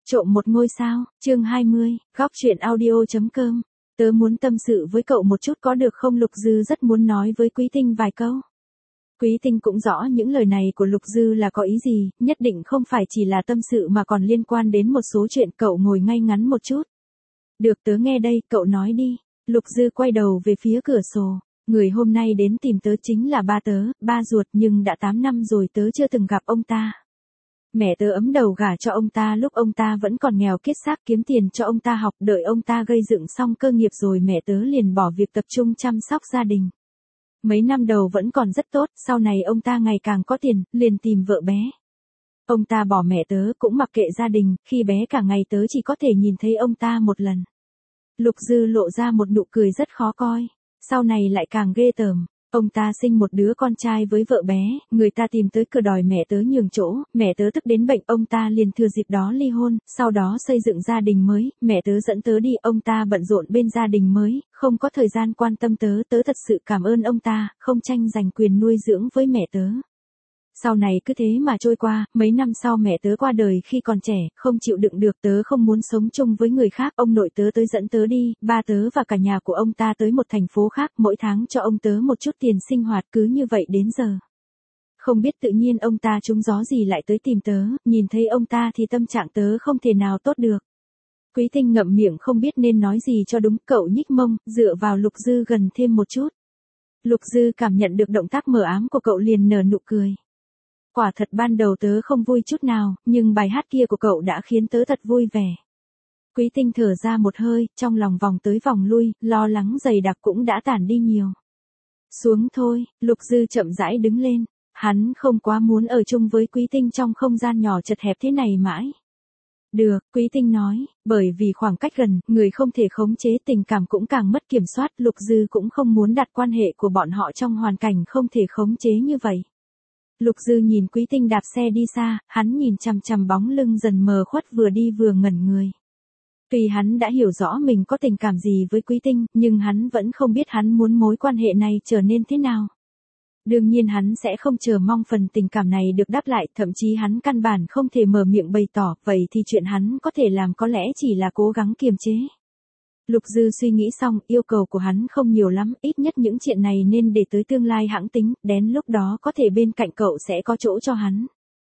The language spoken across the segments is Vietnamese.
Trộm một ngôi sao, chương 20, góc truyện audio.com. Tớ muốn tâm sự với cậu một chút có được không? Lục Dư rất muốn nói với Quý Tinh vài câu. Quý Tinh cũng rõ những lời này của Lục Dư là có ý gì, nhất định không phải chỉ là tâm sự mà còn liên quan đến một số chuyện. Cậu ngồi ngay ngắn một chút. Được, tớ nghe đây, cậu nói đi. Lục Dư quay đầu về phía cửa sổ. Người hôm nay đến tìm tớ chính là ba tớ, ba ruột, nhưng đã 8 năm rồi tớ chưa từng gặp ông ta. Mẹ tớ ấm đầu gả cho ông ta lúc ông ta vẫn còn nghèo kiết xác, kiếm tiền cho ông ta học, đợi ông ta gây dựng xong cơ nghiệp rồi mẹ tớ liền bỏ việc tập trung chăm sóc gia đình. Mấy năm đầu vẫn còn rất tốt, sau này ông ta ngày càng có tiền, liền tìm vợ bé. Ông ta bỏ mẹ tớ cũng mặc kệ gia đình, khi bé cả ngày tớ chỉ có thể nhìn thấy ông ta một lần. Lục Dư lộ ra một nụ cười rất khó coi, sau này lại càng ghê tởm. Ông ta sinh một đứa con trai với vợ bé, người ta tìm tới cửa đòi mẹ tớ nhường chỗ, mẹ tớ tức đến bệnh, ông ta liền thừa dịp đó ly hôn, sau đó xây dựng gia đình mới, mẹ tớ dẫn tớ đi, ông ta bận rộn bên gia đình mới, không có thời gian quan tâm tớ, tớ thật sự cảm ơn ông ta, không tranh giành quyền nuôi dưỡng với mẹ tớ. Sau này cứ thế mà trôi qua, mấy năm sau mẹ tớ qua đời khi còn trẻ, không chịu đựng được, tớ không muốn sống chung với người khác, ông nội tớ tới dẫn tớ đi, ba tớ và cả nhà của ông ta tới một thành phố khác, mỗi tháng cho ông tớ một chút tiền sinh hoạt, cứ như vậy đến giờ. Không biết tự nhiên ông ta trúng gió gì lại tới tìm tớ, nhìn thấy ông ta thì tâm trạng tớ không thể nào tốt được. Quý Tinh ngậm miệng không biết nên nói gì cho đúng, cậu nhích mông, dựa vào Lục Dư gần thêm một chút. Lục Dư cảm nhận được động tác mờ ám của cậu liền nở nụ cười. Quả thật ban đầu tớ không vui chút nào, nhưng bài hát kia của cậu đã khiến tớ thật vui vẻ. Quý Tinh thở ra một hơi, trong lòng vòng tới vòng lui, lo lắng dày đặc cũng đã tản đi nhiều. Xuống thôi, Lục Dư chậm rãi đứng lên, hắn không quá muốn ở chung với Quý Tinh trong không gian nhỏ chật hẹp thế này mãi. Được, Quý Tinh nói, bởi vì khoảng cách gần, người không thể khống chế, tình cảm cũng càng mất kiểm soát, Lục Dư cũng không muốn đặt quan hệ của bọn họ trong hoàn cảnh không thể khống chế như vậy. Lục Dư nhìn Quý Tinh đạp xe đi xa, hắn nhìn chằm chằm bóng lưng dần mờ khuất vừa đi vừa ngẩn người. Tuy hắn đã hiểu rõ mình có tình cảm gì với Quý Tinh, nhưng hắn vẫn không biết hắn muốn mối quan hệ này trở nên thế nào. Đương nhiên hắn sẽ không chờ mong phần tình cảm này được đáp lại, thậm chí hắn căn bản không thể mở miệng bày tỏ, vậy thì chuyện hắn có thể làm có lẽ chỉ là cố gắng kiềm chế. Lục Dư suy nghĩ xong, yêu cầu của hắn không nhiều lắm, ít nhất những chuyện này nên để tới tương lai hãng tính, đến lúc đó có thể bên cạnh cậu sẽ có chỗ cho hắn.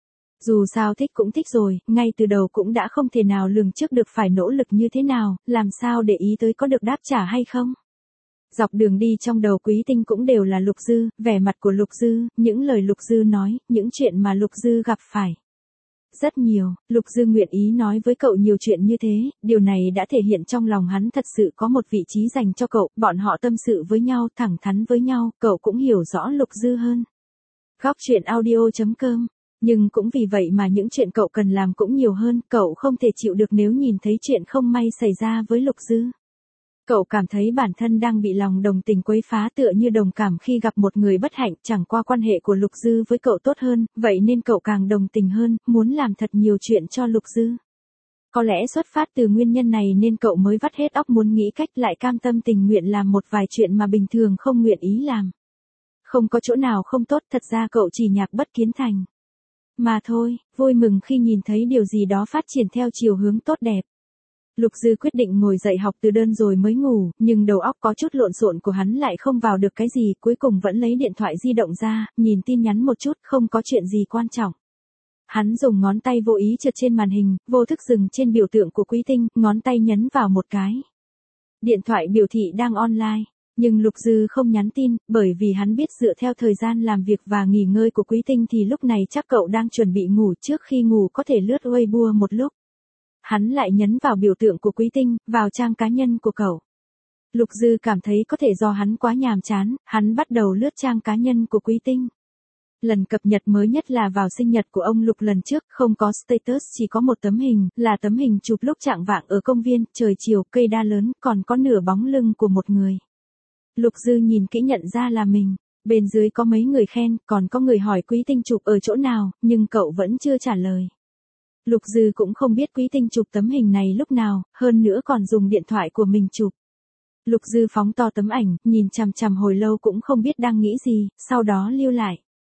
Dù sao thích cũng thích rồi, ngay từ đầu cũng đã không thể nào lường trước được phải nỗ lực như thế nào, làm sao để ý tới có được đáp trả hay không. Dọc đường đi trong đầu Quý Tinh cũng đều là Lục Dư, vẻ mặt của Lục Dư, những lời Lục Dư nói, những chuyện mà Lục Dư gặp phải. Rất nhiều, Lục Dư nguyện ý nói với cậu nhiều chuyện như thế, điều này đã thể hiện trong lòng hắn thật sự có một vị trí dành cho cậu, bọn họ tâm sự với nhau, thẳng thắn với nhau, cậu cũng hiểu rõ Lục Dư hơn. Góc truyện audio.com. Nhưng cũng vì vậy mà những chuyện cậu cần làm cũng nhiều hơn, cậu không thể chịu được nếu nhìn thấy chuyện không may xảy ra với Lục Dư. Cậu cảm thấy bản thân đang bị lòng đồng tình quấy phá, tựa như đồng cảm khi gặp một người bất hạnh, chẳng qua quan hệ của Lục Dư với cậu tốt hơn, vậy nên cậu càng đồng tình hơn, muốn làm thật nhiều chuyện cho Lục Dư. Có lẽ xuất phát từ nguyên nhân này nên cậu mới vắt hết óc muốn nghĩ cách lại cam tâm tình nguyện làm một vài chuyện mà bình thường không nguyện ý làm. Không có chỗ nào không tốt, thật ra cậu chỉ nhạc bất kiến thành. Mà thôi, vui mừng khi nhìn thấy điều gì đó phát triển theo chiều hướng tốt đẹp. Lục Dư quyết định ngồi dậy học từ đơn rồi mới ngủ, nhưng đầu óc có chút lộn xộn của hắn lại không vào được cái gì, cuối cùng vẫn lấy điện thoại di động ra, nhìn tin nhắn một chút, không có chuyện gì quan trọng. Hắn dùng ngón tay vô ý trượt trên màn hình, vô thức dừng trên biểu tượng của Quý Tinh, ngón tay nhấn vào một cái. Điện thoại biểu thị đang online, nhưng Lục Dư không nhắn tin, bởi vì hắn biết dựa theo thời gian làm việc và nghỉ ngơi của Quý Tinh thì lúc này chắc cậu đang chuẩn bị ngủ, trước khi ngủ có thể lướt Weibo một lúc. Hắn lại nhấn vào biểu tượng của Quý Tinh, vào trang cá nhân của cậu. Lục Dư cảm thấy có thể do hắn quá nhàm chán, hắn bắt đầu lướt trang cá nhân của Quý Tinh. Lần cập nhật mới nhất là vào sinh nhật của ông Lục lần trước, không có status, chỉ có một tấm hình, là tấm hình chụp lúc chạng vạng ở công viên, trời chiều, cây đa lớn, còn có nửa bóng lưng của một người. Lục Dư nhìn kỹ nhận ra là mình, bên dưới có mấy người khen, còn có người hỏi Quý Tinh chụp ở chỗ nào, nhưng cậu vẫn chưa trả lời. Lục Dư cũng không biết Quý Tinh chụp tấm hình này lúc nào, hơn nữa còn dùng điện thoại của mình chụp. Lục Dư phóng to tấm ảnh, nhìn chằm chằm hồi lâu cũng không biết đang nghĩ gì, sau đó lưu lại.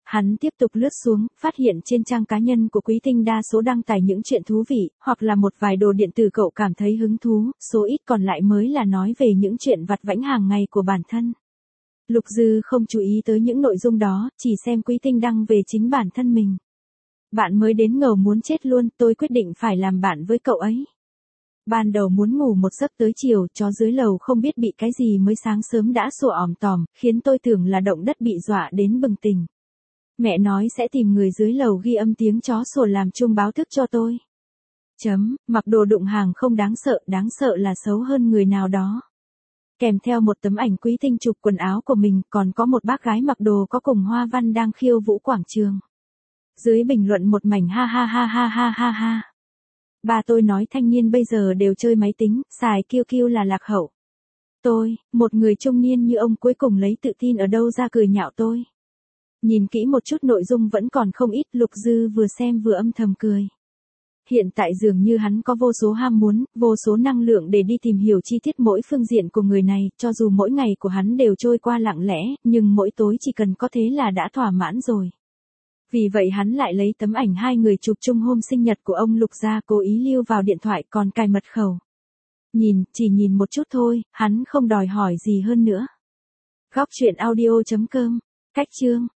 Hắn tiếp tục lướt xuống, phát hiện trên trang cá nhân của Quý Tinh đa số đăng tải những chuyện thú vị, hoặc là một vài đồ điện tử cậu cảm thấy hứng thú, số ít còn lại mới là nói về những chuyện vặt vãnh hàng ngày của bản thân. Lục Dư không chú ý tới những nội dung đó, chỉ xem Quý Tinh đăng về chính bản thân mình. Bạn mới đến ngầu muốn chết luôn, tôi quyết định phải làm bạn với cậu ấy. Ban đầu muốn ngủ một giấc tới chiều, chó dưới lầu không biết bị cái gì mới sáng sớm đã sủa òm tòm, khiến tôi tưởng là động đất bị dọa đến bừng tỉnh. Mẹ nói sẽ tìm người dưới lầu ghi âm tiếng chó sủa làm chuông báo thức cho tôi. Mặc đồ đụng hàng không đáng sợ là xấu hơn người nào đó. Kèm theo một tấm ảnh Quý Tinh chụp quần áo của mình, còn có một bác gái mặc đồ có cùng hoa văn đang khiêu vũ quảng trường. Dưới bình luận một mảnh ha ha ha ha ha ha ha. Bà tôi nói thanh niên bây giờ đều chơi máy tính, xài QQ là lạc hậu. Tôi, một người trung niên như ông cuối cùng lấy tự tin ở đâu ra cười nhạo tôi. Nhìn kỹ một chút nội dung vẫn còn không ít, Lục Dư vừa xem vừa âm thầm cười. Hiện tại dường như hắn có vô số ham muốn, vô số năng lượng để đi tìm hiểu chi tiết mỗi phương diện của người này, cho dù mỗi ngày của hắn đều trôi qua lặng lẽ, nhưng mỗi tối chỉ cần có thế là đã thỏa mãn rồi. Vì vậy hắn lại lấy tấm ảnh hai người chụp chung hôm sinh nhật của ông Lục ra, cố ý lưu vào điện thoại còn cài mật khẩu. Chỉ nhìn một chút thôi, hắn không đòi hỏi gì hơn nữa. Góc truyện audio.com. Cách chương